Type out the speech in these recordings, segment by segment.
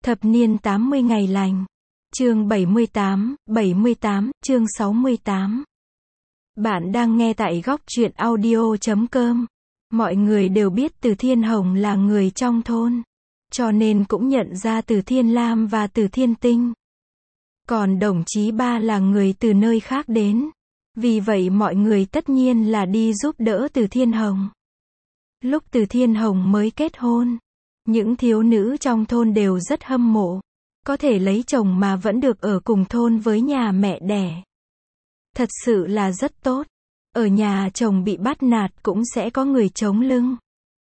Thập niên 80 ngày lành. Chương 78, chương 68. Bạn đang nghe tại góc truyện audio.com. Mọi người đều biết Từ Thiên Hồng là người trong thôn, cho nên cũng nhận ra Từ Thiên Lam và Từ Thiên Tinh. Còn đồng chí Ba là người từ nơi khác đến, vì vậy mọi người tất nhiên là đi giúp đỡ Từ Thiên Hồng. Lúc Từ Thiên Hồng mới kết hôn, những thiếu nữ trong thôn đều rất hâm mộ, có thể lấy chồng mà vẫn được ở cùng thôn với nhà mẹ đẻ. Thật sự là rất tốt. Ở nhà chồng bị bắt nạt cũng sẽ có người chống lưng.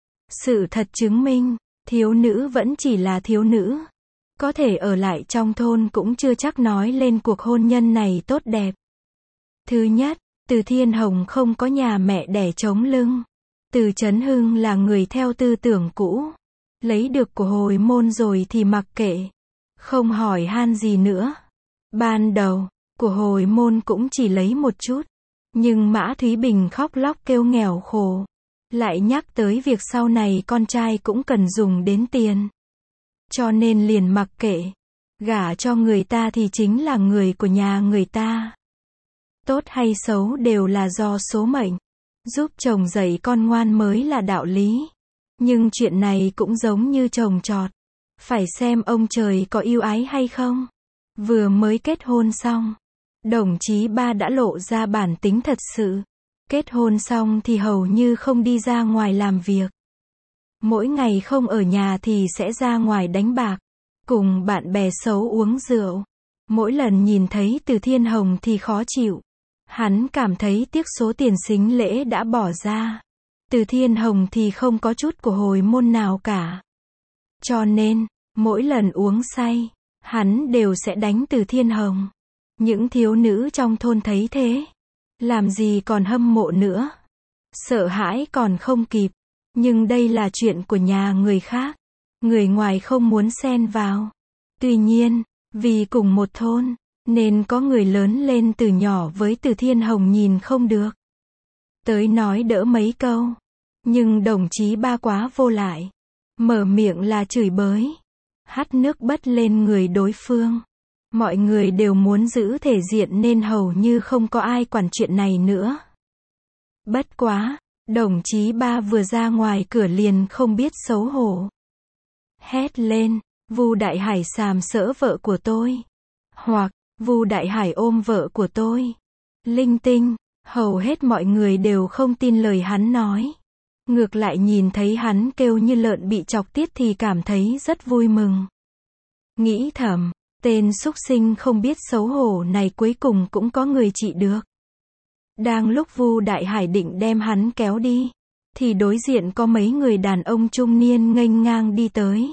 Sự thật chứng minh, thiếu nữ vẫn chỉ là thiếu nữ. Có thể ở lại trong thôn cũng chưa chắc nói lên cuộc hôn nhân này tốt đẹp. Thứ nhất, Từ Thiên Hồng không có nhà mẹ đẻ chống lưng. Từ Chấn Hưng là người theo tư tưởng cũ. Lấy được của hồi môn rồi thì mặc kệ. Không hỏi han gì nữa. Ban đầu, của hồi môn cũng chỉ lấy một chút. Nhưng Mã Thúy Bình khóc lóc kêu nghèo khổ. Lại nhắc tới việc sau này con trai cũng cần dùng đến tiền. Cho nên liền mặc kệ. Gả cho người ta thì chính là người của nhà người ta. Tốt hay xấu đều là do số mệnh. Giúp chồng dạy con ngoan mới là đạo lý. Nhưng chuyện này cũng giống như trồng trọt. Phải xem ông trời có yêu ái hay không. Vừa mới kết hôn xong, đồng chí Ba đã lộ ra bản tính thật sự. Kết hôn xong thì hầu như không đi ra ngoài làm việc. Mỗi ngày không ở nhà thì sẽ ra ngoài đánh bạc, cùng bạn bè xấu uống rượu. Mỗi lần nhìn thấy Từ Thiên Hồng thì khó chịu. Hắn cảm thấy tiếc số tiền sính lễ đã bỏ ra. Từ Thiên Hồng thì không có chút của hồi môn nào cả. Cho nên, mỗi lần uống say, hắn đều sẽ đánh Từ Thiên Hồng. Những thiếu nữ trong thôn thấy thế, làm gì còn hâm mộ nữa. Sợ hãi còn không kịp. Nhưng đây là chuyện của nhà người khác. Người ngoài không muốn xen vào. Tuy nhiên, vì cùng một thôn, nên có người lớn lên từ nhỏ với Từ Thiên Hồng nhìn không được. Tới nói đỡ mấy câu. Nhưng đồng chí Ba quá vô lại. Mở miệng là chửi bới. Hắt nước bất lên người đối phương. Mọi người đều muốn giữ thể diện nên hầu như không có ai quản chuyện này nữa. Bất quá, đồng chí Ba vừa ra ngoài cửa liền không biết xấu hổ. Hét lên, Vu Đại Hải sàm sỡ vợ của tôi. Hoặc, Vu Đại Hải ôm vợ của tôi. Linh tinh, hầu hết mọi người đều không tin lời hắn nói. Ngược lại nhìn thấy hắn kêu như lợn bị chọc tiết thì cảm thấy rất vui mừng. Nghĩ thầm, tên súc sinh không biết xấu hổ này cuối cùng cũng có người trị được. Đang lúc Vu Đại Hải định đem hắn kéo đi, thì đối diện có mấy người đàn ông trung niên nghênh ngang đi tới.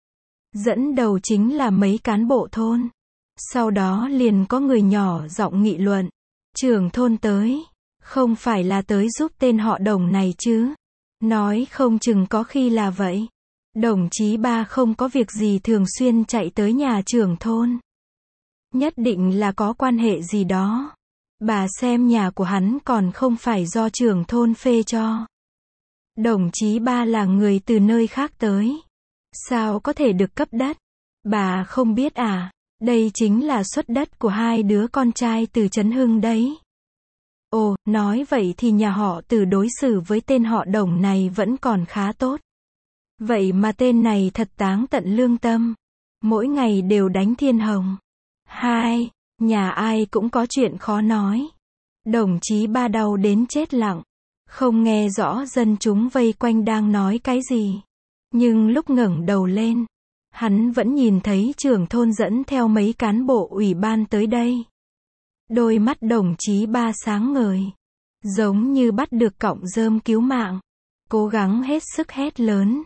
Dẫn đầu chính là mấy cán bộ thôn. Sau đó liền có người nhỏ giọng nghị luận. Trưởng thôn tới, không phải là tới giúp tên họ Đồng này chứ. Nói không chừng có khi là vậy. Đồng chí Ba không có việc gì thường xuyên chạy tới nhà trưởng thôn. Nhất định là có quan hệ gì đó. Bà xem nhà của hắn còn không phải do trưởng thôn phê cho. Đồng chí Ba là người từ nơi khác tới. Sao có thể được cấp đất? Bà không biết à? Đây chính là suất đất của hai đứa con trai Từ Chấn Hưng đấy. Ồ, nói vậy thì nhà họ Từ đối xử với tên họ Đồng này vẫn còn khá tốt. Vậy mà tên này thật táng tận lương tâm. Mỗi ngày đều đánh Thiên Hồng. Hai, nhà ai cũng có chuyện khó nói. Đồng chí Ba đau đến chết lặng. Không nghe rõ dân chúng vây quanh đang nói cái gì. Nhưng lúc ngẩng đầu lên, hắn vẫn nhìn thấy trưởng thôn dẫn theo mấy cán bộ ủy ban tới đây. Đôi mắt đồng chí Ba sáng ngời. Giống như bắt được cọng rơm cứu mạng. Cố gắng hết sức hét lớn.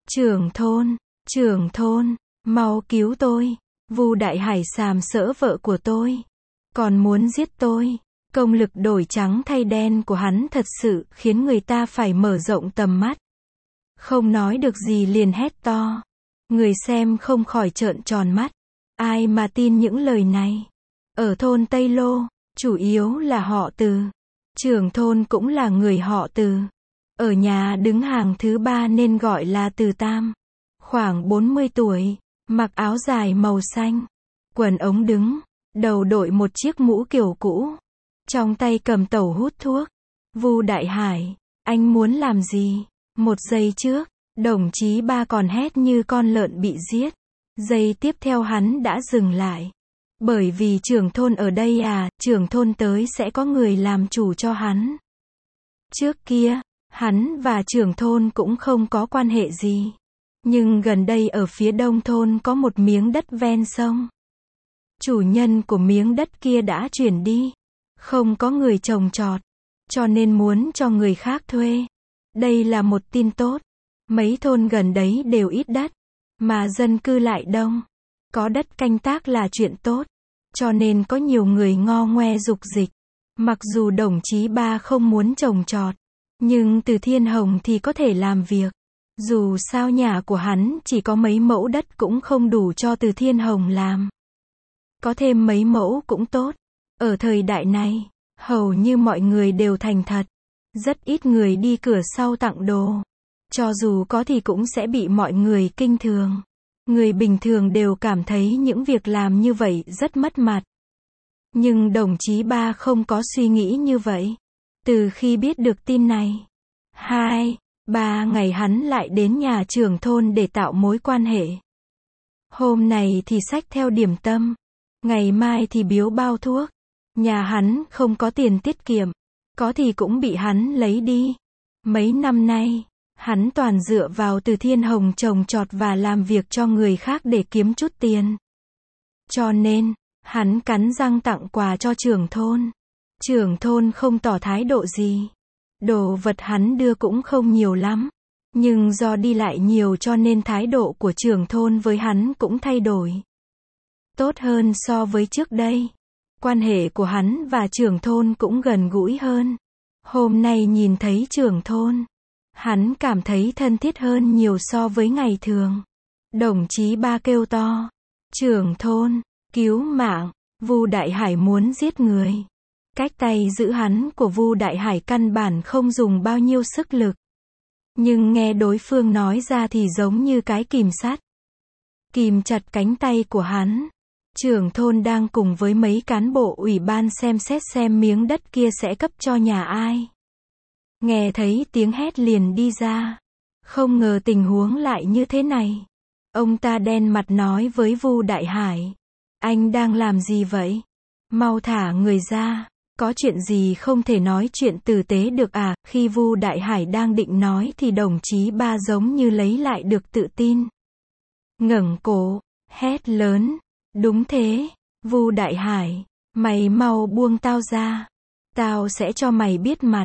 Trưởng thôn, mau cứu tôi. Vu Đại Hải sàm sỡ vợ của tôi. Còn muốn giết tôi. Công lực đổi trắng thay đen của hắn thật sự khiến người ta phải mở rộng tầm mắt. Không nói được gì liền hét to. Người xem không khỏi trợn tròn mắt. Ai mà tin những lời này. Ở thôn Tây Lô, chủ yếu là họ Từ. Trưởng thôn cũng là người họ Từ. Ở nhà đứng hàng thứ ba nên gọi là Từ Tam. Khoảng 40 tuổi, mặc áo dài màu xanh, quần ống đứng, đầu đội một chiếc mũ kiểu cũ, trong tay cầm tẩu hút thuốc. Vu Đại Hải, anh muốn làm gì? Một giây trước, đồng chí Ba còn hét như con lợn bị giết. Giây tiếp theo hắn đã dừng lại. Bởi vì trưởng thôn ở đây à, trưởng thôn tới sẽ có người làm chủ cho hắn. Trước kia, hắn và trưởng thôn cũng không có quan hệ gì. Nhưng gần đây ở phía đông thôn có một miếng đất ven sông. Chủ nhân của miếng đất kia đã chuyển đi. Không có người trồng trọt. Cho nên muốn cho người khác thuê. Đây là một tin tốt. Mấy thôn gần đấy đều ít đất. Mà dân cư lại đông. Có đất canh tác là chuyện tốt. Cho nên có nhiều người ngo ngoe dục dịch. Mặc dù đồng chí Ba không muốn trồng trọt. Nhưng Từ Thiên Hồng thì có thể làm việc. Dù sao nhà của hắn chỉ có mấy mẫu đất cũng không đủ cho Từ Thiên Hồng làm. Có thêm mấy mẫu cũng tốt. Ở thời đại này, hầu như mọi người đều thành thật. Rất ít người đi cửa sau tặng đồ. Cho dù có thì cũng sẽ bị mọi người kinh thường. Người bình thường đều cảm thấy những việc làm như vậy rất mất mặt. Nhưng đồng chí Ba không có suy nghĩ như vậy. Từ khi biết được tin này, 2-3 ngày hắn lại đến nhà trưởng thôn để tạo mối quan hệ. Hôm này thì xách theo điểm tâm, ngày mai thì biếu bao thuốc. Nhà hắn không có tiền tiết kiệm, có thì cũng bị hắn lấy đi. Mấy năm nay, hắn toàn dựa vào Từ Thiên Hồng trồng trọt và làm việc cho người khác để kiếm chút tiền. Cho nên, hắn cắn răng tặng quà cho trưởng thôn. Trưởng thôn không tỏ thái độ gì. Đồ vật hắn đưa cũng không nhiều lắm. Nhưng do đi lại nhiều cho nên thái độ của trưởng thôn với hắn cũng thay đổi. Tốt hơn so với trước đây. Quan hệ của hắn và trưởng thôn cũng gần gũi hơn. Hôm nay nhìn thấy trưởng thôn, hắn cảm thấy thân thiết hơn nhiều so với ngày thường. Đồng chí Ba kêu to. Trưởng thôn, cứu mạng, Vu Đại Hải muốn giết người. Cách tay giữ hắn của Vu Đại Hải căn bản không dùng bao nhiêu sức lực. Nhưng nghe đối phương nói ra thì giống như cái kìm sắt. Kìm chặt cánh tay của hắn. Trưởng thôn đang cùng với mấy cán bộ ủy ban xem xét xem miếng đất kia sẽ cấp cho nhà ai. Nghe thấy tiếng hét liền đi ra. Không ngờ tình huống lại như thế này. Ông ta đen mặt nói với Vu Đại Hải. Anh đang làm gì vậy? Mau thả người ra. Có chuyện gì không thể nói chuyện tử tế được à? Khi Vu Đại Hải đang định nói thì đồng chí Ba giống như lấy lại được tự tin. Ngẩng cổ, hét lớn. Đúng thế, Vu Đại Hải, mày mau buông tao ra. Tao sẽ cho mày biết mặt.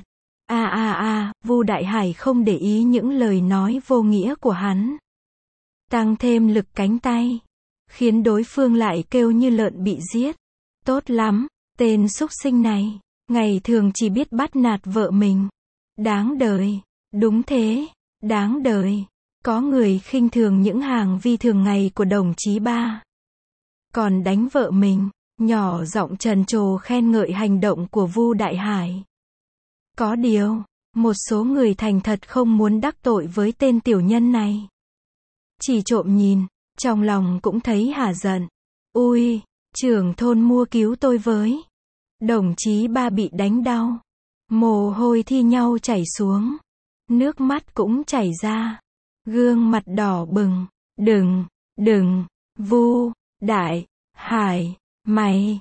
Vu Đại Hải không để ý những lời nói vô nghĩa của hắn. Tăng thêm lực cánh tay. Khiến đối phương lại kêu như lợn bị giết. Tốt lắm, tên súc sinh này. Ngày thường chỉ biết bắt nạt vợ mình. Đáng đời. Đúng thế, đáng đời. Có người khinh thường những hàng vi thường ngày của đồng chí Ba. Còn đánh vợ mình, nhỏ giọng trần trồ khen ngợi hành động của Vu Đại Hải. Có điều, một số người thành thật không muốn đắc tội với tên tiểu nhân này. Chỉ trộm nhìn, trong lòng cũng thấy hả giận. Ui, trưởng thôn mua cứu tôi với. Đồng chí Ba bị đánh đau. Mồ hôi thi nhau chảy xuống. Nước mắt cũng chảy ra. Gương mặt đỏ bừng. Đừng, Vu Đại Hải, mày,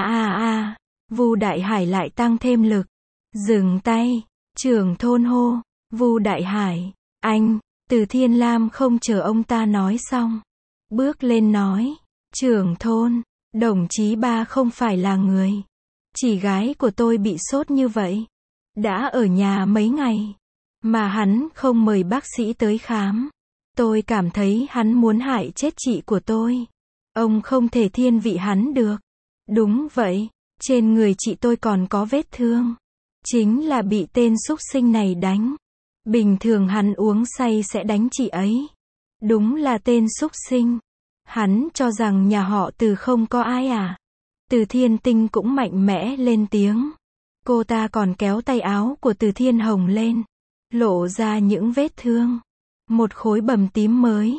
Vu Đại Hải lại tăng thêm lực. Dừng tay, trưởng thôn hô. Vu Đại Hải, anh, Từ Thiên Lam không chờ ông ta nói xong. Bước lên nói, trưởng thôn, đồng chí Ba không phải là người. Chị gái của tôi bị sốt như vậy. Đã ở nhà mấy ngày. Mà hắn không mời bác sĩ tới khám. Tôi cảm thấy hắn muốn hại chết chị của tôi. Ông không thể thiên vị hắn được. Đúng vậy, trên người chị tôi còn có vết thương. Chính là bị tên súc sinh này đánh. Bình thường hắn uống say sẽ đánh chị ấy. Đúng là tên súc sinh. Hắn cho rằng nhà họ Từ không có ai à? Từ Thiên Tinh cũng mạnh mẽ lên tiếng. Cô ta còn kéo tay áo của Từ Thiên Hồng lên. Lộ ra những vết thương. Một khối bầm tím mới.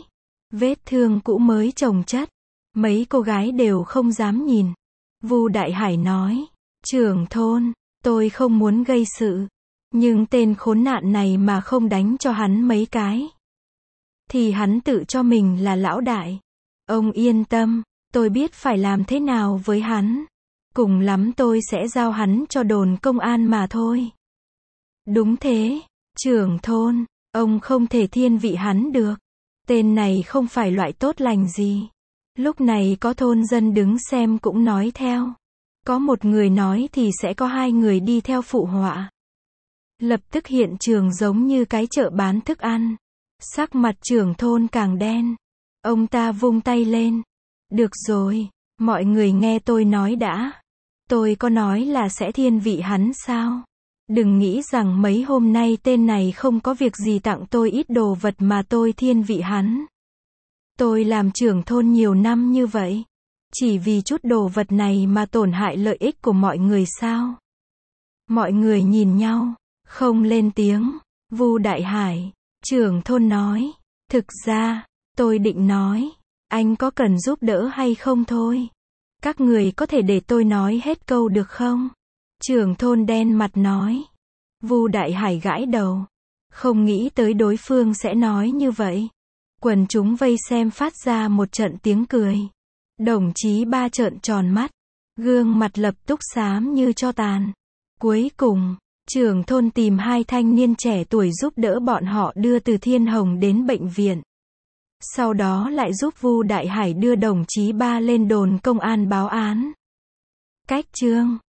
Vết thương cũ mới chồng chất. Mấy cô gái đều không dám nhìn. Vu Đại Hải nói, trưởng thôn, tôi không muốn gây sự. Nhưng tên khốn nạn này mà không đánh cho hắn mấy cái. Thì hắn tự cho mình là lão đại. Ông yên tâm, tôi biết phải làm thế nào với hắn. Cùng lắm tôi sẽ giao hắn cho đồn công an mà thôi. Đúng thế, trưởng thôn, ông không thể thiên vị hắn được. Tên này không phải loại tốt lành gì. Lúc này có thôn dân đứng xem cũng nói theo. Có một người nói thì sẽ có hai người đi theo phụ họa. Lập tức hiện trường giống như cái chợ bán thức ăn. Sắc mặt trưởng thôn càng đen. Ông ta vung tay lên. Được rồi, mọi người nghe tôi nói đã. Tôi có nói là sẽ thiên vị hắn sao? Đừng nghĩ rằng mấy hôm nay tên này không có việc gì tặng tôi ít đồ vật mà tôi thiên vị hắn. Tôi làm trưởng thôn nhiều năm như vậy. Chỉ vì chút đồ vật này mà tổn hại lợi ích của mọi người sao? Mọi người nhìn nhau, không lên tiếng. Vu Đại Hải, trưởng thôn nói, thực ra, tôi định nói, anh có cần giúp đỡ hay không thôi. Các người có thể để tôi nói hết câu được không? Trưởng thôn đen mặt nói. Vu Đại Hải gãi đầu. Không nghĩ tới đối phương sẽ nói như vậy. Quần chúng vây xem phát ra một trận tiếng cười. Đồng chí Ba trợn tròn mắt. Gương mặt lập tức xám như tro tàn. Cuối cùng, trưởng thôn tìm hai thanh niên trẻ tuổi giúp đỡ bọn họ đưa từ Thiên Hồng đến bệnh viện. Sau đó lại giúp Vu Đại Hải đưa đồng chí Ba lên đồn công an báo án. Cách chương